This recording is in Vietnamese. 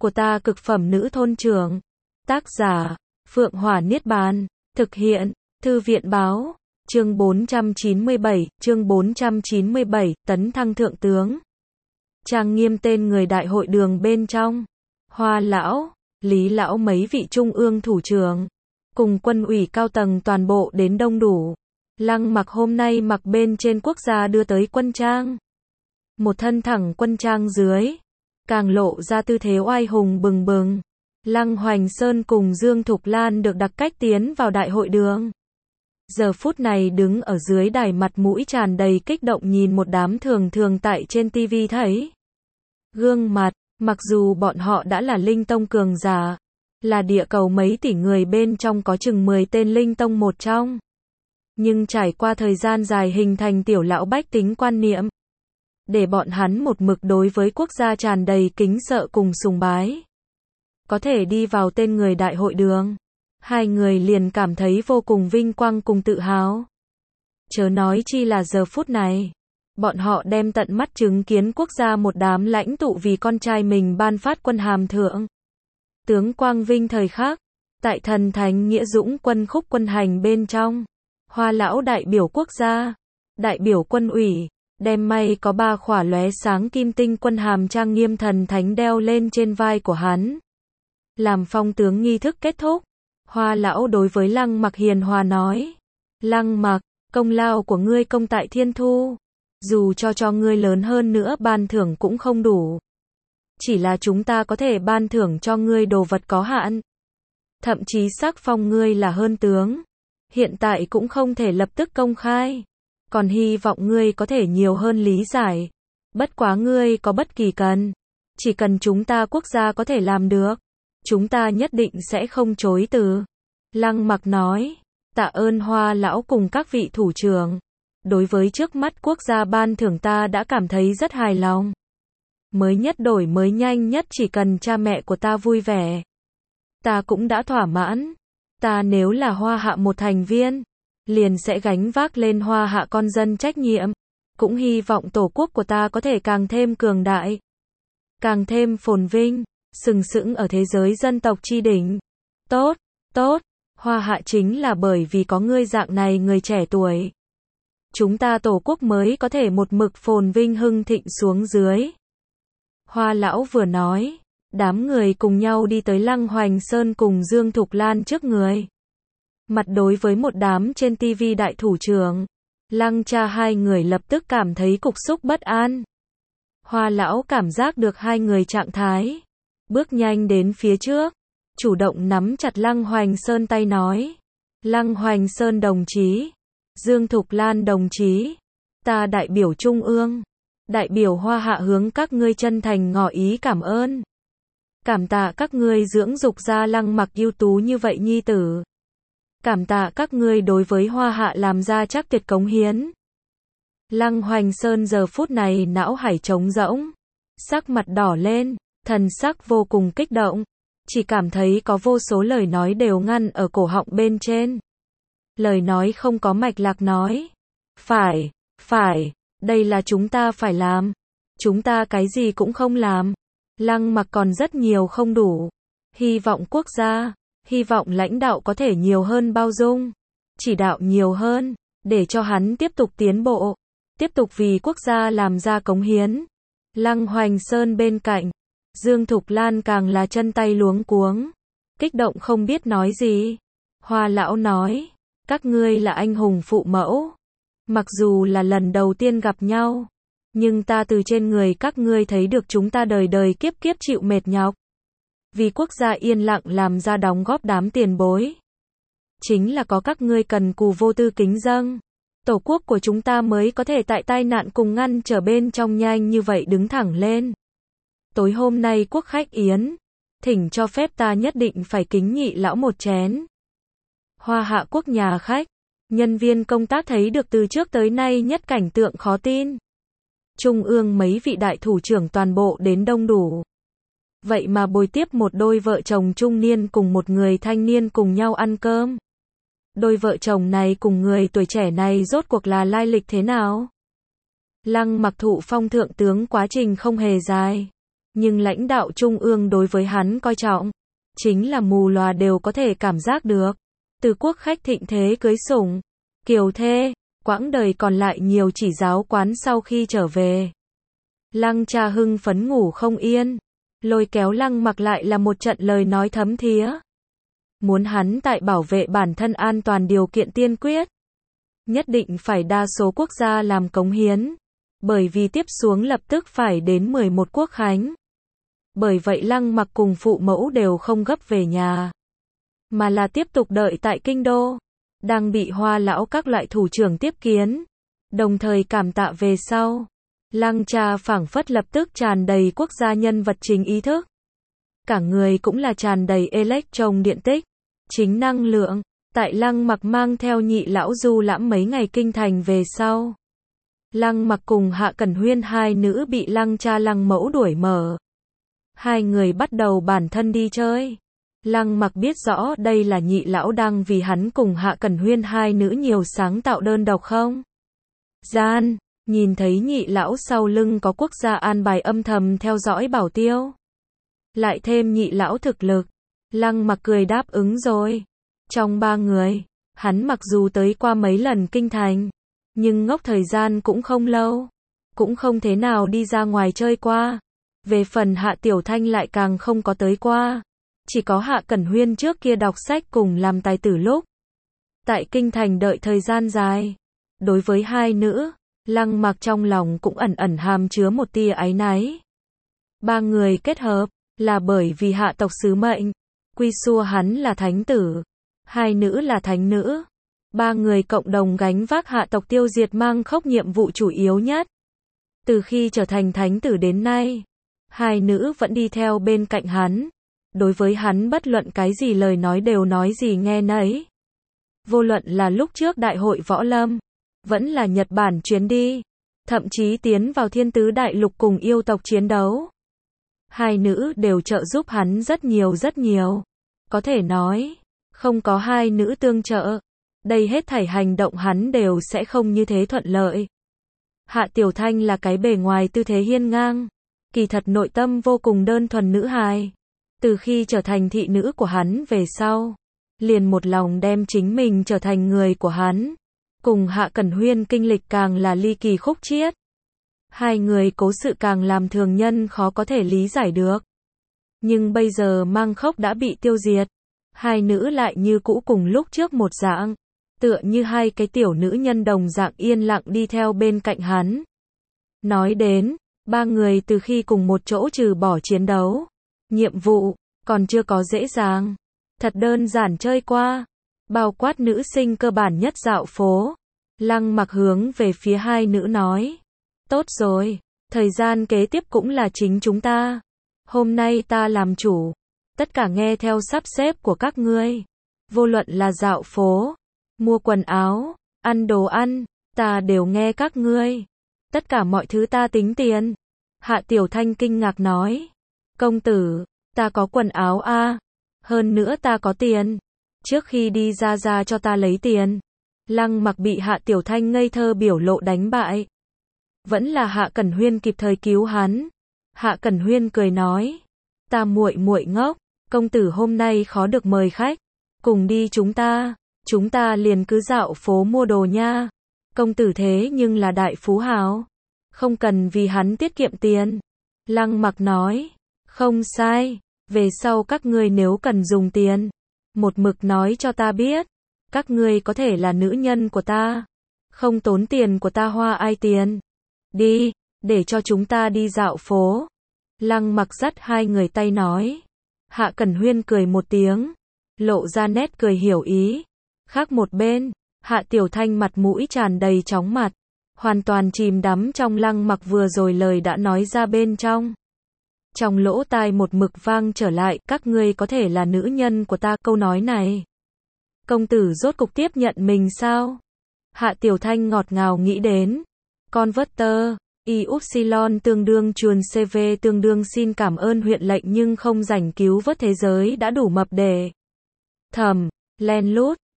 của ta cực phẩm nữ thôn trưởng. Tác giả, Phượng Hỏa Niết Bàn. Thực hiện, Thư viện Báo. Chương 497, tấn thăng thượng tướng. Trang nghiêm tên người đại hội đường bên trong. Hoa lão, Lý lão mấy vị trung ương thủ trưởng, cùng quân ủy cao tầng toàn bộ đến đông đủ. Lăng Mặc hôm nay mặc bên trên quốc gia đưa tới quân trang. Một thân thẳng quân trang dưới, càng lộ ra tư thế oai hùng bừng bừng. Lăng Hoành Sơn cùng Dương Thục Lan được đặc cách tiến vào đại hội đường. Giờ phút này đứng ở dưới đài, mặt mũi tràn đầy kích động nhìn một đám thường tại trên TV thấy. Gương mặt, mặc dù bọn họ đã là linh tông cường giả, là địa cầu mấy tỷ người bên trong có chừng 10 tên linh tông một trong. Nhưng trải qua thời gian dài hình thành tiểu lão bách tính quan niệm, để bọn hắn một mực đối với quốc gia tràn đầy kính sợ cùng sùng bái. Có thể đi vào tên người đại hội đường, hai người liền cảm thấy vô cùng vinh quang cùng tự hào. Chớ nói chi là giờ phút này, bọn họ đem tận mắt chứng kiến quốc gia một đám lãnh tụ vì con trai mình ban phát quân hàm thượng tướng quang vinh thời khắc. Tại thần thánh nghĩa dũng quân khúc quân hành bên trong, Hoa lão đại biểu quốc gia, đại biểu quân ủy, đem may có 3 khỏa lóe sáng kim tinh quân hàm trang nghiêm thần thánh đeo lên trên vai của hắn. Làm phong tướng nghi thức kết thúc, Hoa lão đối với Lăng Mặc hiền hòa nói: Lăng Mặc, công lao của ngươi công tại thiên thu, dù cho ngươi lớn hơn nữa ban thưởng cũng không đủ. Chỉ là chúng ta có thể ban thưởng cho ngươi đồ vật có hạn. Thậm chí sắc phong ngươi là hơn tướng, hiện tại cũng không thể lập tức công khai. Còn hy vọng ngươi có thể nhiều hơn lý giải. Bất quá ngươi có bất kỳ cần, chỉ cần chúng ta quốc gia có thể làm được, chúng ta nhất định sẽ không chối từ. Lăng Mặc nói: tạ ơn Hoa lão cùng các vị thủ trưởng. Đối với trước mắt quốc gia ban thưởng ta đã cảm thấy rất hài lòng. Mới nhất đổi mới nhanh nhất, chỉ cần cha mẹ của ta vui vẻ, ta cũng đã thỏa mãn. Ta nếu là Hoa hạ một thành viên, liền sẽ gánh vác lên Hoa hạ con dân trách nhiệm. Cũng hy vọng tổ quốc của ta có thể càng thêm cường đại, càng thêm phồn vinh, sừng sững ở thế giới dân tộc chi đỉnh. Tốt, tốt, Hoa hạ chính là bởi vì có ngươi dạng này người trẻ tuổi, chúng ta tổ quốc mới có thể một mực phồn vinh hưng thịnh xuống dưới. Hoa lão vừa nói, đám người cùng nhau đi tới Lăng Hoành Sơn cùng Dương Thục Lan trước người. Mặt đối với một đám trên TV đại thủ trưởng, Lăng cha hai người lập tức cảm thấy cục xúc bất an. Hoa lão cảm giác được hai người trạng thái, bước nhanh đến phía trước, chủ động nắm chặt Lăng Hoành Sơn tay nói: Lăng Hoành Sơn đồng chí, Dương Thục Lan đồng chí, ta đại biểu Trung ương, đại biểu Hoa hạ hướng các ngươi chân thành ngỏ ý cảm ơn. Cảm tạ các ngươi dưỡng dục ra Lăng Mặc ưu tú như vậy nhi tử. Cảm tạ các ngươi đối với Hoa hạ làm ra chắc tuyệt cống hiến. Lăng Hoành Sơn giờ phút này não hải trống rỗng, sắc mặt đỏ lên, thần sắc vô cùng kích động, chỉ cảm thấy có vô số lời nói đều ngăn ở cổ họng bên trên. Lời nói không có mạch lạc nói: phải, đây là chúng ta phải làm. Chúng ta cái gì cũng không làm. Lăng Mặc còn rất nhiều không đủ. Hy vọng quốc gia, hy vọng lãnh đạo có thể nhiều hơn bao dung, chỉ đạo nhiều hơn, để cho hắn tiếp tục tiến bộ, tiếp tục vì quốc gia làm ra cống hiến. Lăng Hoành Sơn bên cạnh, Dương Thục Lan càng là chân tay luống cuống, kích động không biết nói gì. Hoa lão nói: các ngươi là anh hùng phụ mẫu. Mặc dù là lần đầu tiên gặp nhau, nhưng ta từ trên người các ngươi thấy được chúng ta đời đời kiếp kiếp chịu mệt nhọc, vì quốc gia yên lặng làm ra đóng góp đám tiền bối. Chính là có các ngươi cần cù vô tư kính dâng, tổ quốc của chúng ta mới có thể tại tai nạn cùng ngăn trở bên trong nhanh như vậy đứng thẳng lên. Tối hôm nay quốc khách yến, thỉnh cho phép ta nhất định phải kính nhị lão một chén. Hoa hạ quốc nhà khách, nhân viên công tác thấy được từ trước tới nay nhất cảnh tượng khó tin. Trung ương mấy vị đại thủ trưởng toàn bộ đến đông đủ. Vậy mà bồi tiếp một đôi vợ chồng trung niên cùng một người thanh niên cùng nhau ăn cơm. Đôi vợ chồng này cùng người tuổi trẻ này rốt cuộc là lai lịch thế nào? Lăng Mặc thụ phong thượng tướng quá trình không hề dài. Nhưng lãnh đạo trung ương đối với hắn coi trọng, chính là mù lòa đều có thể cảm giác được. Từ quốc khách thịnh thế cưới sủng, kiều thê, quãng đời còn lại nhiều chỉ giáo quán sau khi trở về. Lăng cha hưng phấn ngủ không yên, lôi kéo Lăng Mặc lại là một trận lời nói thấm thía. Muốn hắn tại bảo vệ bản thân an toàn điều kiện tiên quyết. Nhất định phải đa số quốc gia làm cống hiến. Bởi vì tiếp xuống lập tức phải đến 11 quốc khánh. Bởi vậy Lăng Mặc cùng phụ mẫu đều không gấp về nhà. Mà là tiếp tục đợi tại kinh đô. Đang bị Hoa lão các loại thủ trưởng tiếp kiến. Đồng thời cảm tạ về sau. Lăng cha phảng phất lập tức tràn đầy quốc gia nhân vật chính ý thức. Cả người cũng là tràn đầy electron điện tích, chính năng lượng. Tại Lăng Mặc mang theo nhị lão du lãm mấy ngày kinh thành về sau. Lăng Mặc cùng Hạ Cẩn Huyên hai nữ bị Lăng cha Lăng mẫu đuổi mở. Hai người bắt đầu bản thân đi chơi. Lăng Mặc biết rõ đây là nhị lão đang vì hắn cùng Hạ Cẩn Huyên hai nữ nhiều sáng tạo đơn độc không? Gian, nhìn thấy nhị lão sau lưng có quốc gia an bài âm thầm theo dõi bảo tiêu. Lại thêm nhị lão thực lực. Lăng Mặc cười đáp ứng rồi. Trong ba người, hắn mặc dù tới qua mấy lần kinh thành, nhưng ngốc thời gian cũng không lâu. Cũng không thế nào đi ra ngoài chơi qua. Về phần Hạ Tiểu Thanh lại càng không có tới qua. Chỉ có Hạ Cẩn Huyên trước kia đọc sách cùng làm tài tử lúc. Tại kinh thành đợi thời gian dài. Đối với hai nữ, Lăng Mặc trong lòng cũng ẩn ẩn hàm chứa một tia áy náy. Ba người kết hợp, là bởi vì hạ tộc sứ mệnh. Quy xua hắn là thánh tử. Hai nữ là thánh nữ. Ba người cộng đồng gánh vác hạ tộc tiêu diệt Mang Khốc nhiệm vụ chủ yếu nhất. Từ khi trở thành thánh tử đến nay, hai nữ vẫn đi theo bên cạnh hắn. Đối với hắn bất luận cái gì lời nói đều nói gì nghe nấy. Vô luận là lúc trước đại hội võ lâm, vẫn là Nhật Bản chuyến đi, thậm chí tiến vào thiên tứ đại lục cùng yêu tộc chiến đấu. Hai nữ đều trợ giúp hắn rất nhiều. Có thể nói, không có hai nữ tương trợ, đây hết thảy hành động hắn đều sẽ không như thế thuận lợi. Hạ Tiểu Thanh là cái bề ngoài tư thế hiên ngang, kỳ thật nội tâm vô cùng đơn thuần nữ hài. Từ khi trở thành thị nữ của hắn về sau, liền một lòng đem chính mình trở thành người của hắn. Cùng Hạ Cẩn Huyên kinh lịch càng là ly kỳ khúc chiết. Hai người cố sự càng làm thường nhân khó có thể lý giải được. Nhưng bây giờ Mang Khốc đã bị tiêu diệt. Hai nữ lại như cũ cùng lúc trước một dạng. Tựa như hai cái tiểu nữ nhân đồng dạng yên lặng đi theo bên cạnh hắn. Nói đến, ba người từ khi cùng một chỗ trừ bỏ chiến đấu. Nhiệm vụ, còn chưa có dễ dàng. Thật đơn giản chơi qua. Bao quát nữ sinh cơ bản nhất dạo phố. Lăng Mặc hướng về phía hai nữ nói. Tốt rồi, thời gian kế tiếp cũng là chính chúng ta. Hôm nay ta làm chủ. Tất cả nghe theo sắp xếp của các ngươi. Vô luận là dạo phố, mua quần áo, ăn đồ ăn, ta đều nghe các ngươi. Tất cả mọi thứ ta tính tiền. Hạ Tiểu Thanh kinh ngạc nói. Công tử, ta có quần áo a, hơn nữa ta có tiền. Trước khi đi ra cho ta lấy tiền. Lăng Mặc bị Hạ Tiểu Thanh ngây thơ biểu lộ đánh bại. Vẫn là Hạ Cẩn Huyên kịp thời cứu hắn. Hạ Cẩn Huyên cười nói. Ta muội ngốc, công tử hôm nay khó được mời khách. Cùng đi chúng ta liền cứ dạo phố mua đồ nha. Công tử thế nhưng là đại phú hào. Không cần vì hắn tiết kiệm tiền. Lăng Mặc nói. Không sai, về sau các ngươi nếu cần dùng tiền. Một mực nói cho ta biết. Các ngươi có thể là nữ nhân của ta. Không tốn tiền của ta hoa ai tiền. Đi, để cho chúng ta đi dạo phố. Lăng Mặc dắt hai người tay nói. Hạ Cẩn Huyên cười một tiếng. Lộ ra nét cười hiểu ý. Khác một bên, Hạ Tiểu Thanh mặt mũi tràn đầy chóng mặt. Hoàn toàn chìm đắm trong Lăng Mặc vừa rồi lời đã nói ra bên trong. Trong lỗ tai một mực vang trở lại. Các ngươi có thể là nữ nhân của ta. Câu nói này. Công tử rốt cục tiếp nhận mình sao? Hạ Tiểu Thanh ngọt ngào nghĩ đến. Converter, Y-Upsilon tương đương chuồn CV tương đương xin cảm ơn huyện lệnh nhưng không rảnh cứu vớt thế giới đã đủ mập để. Thầm, len lút,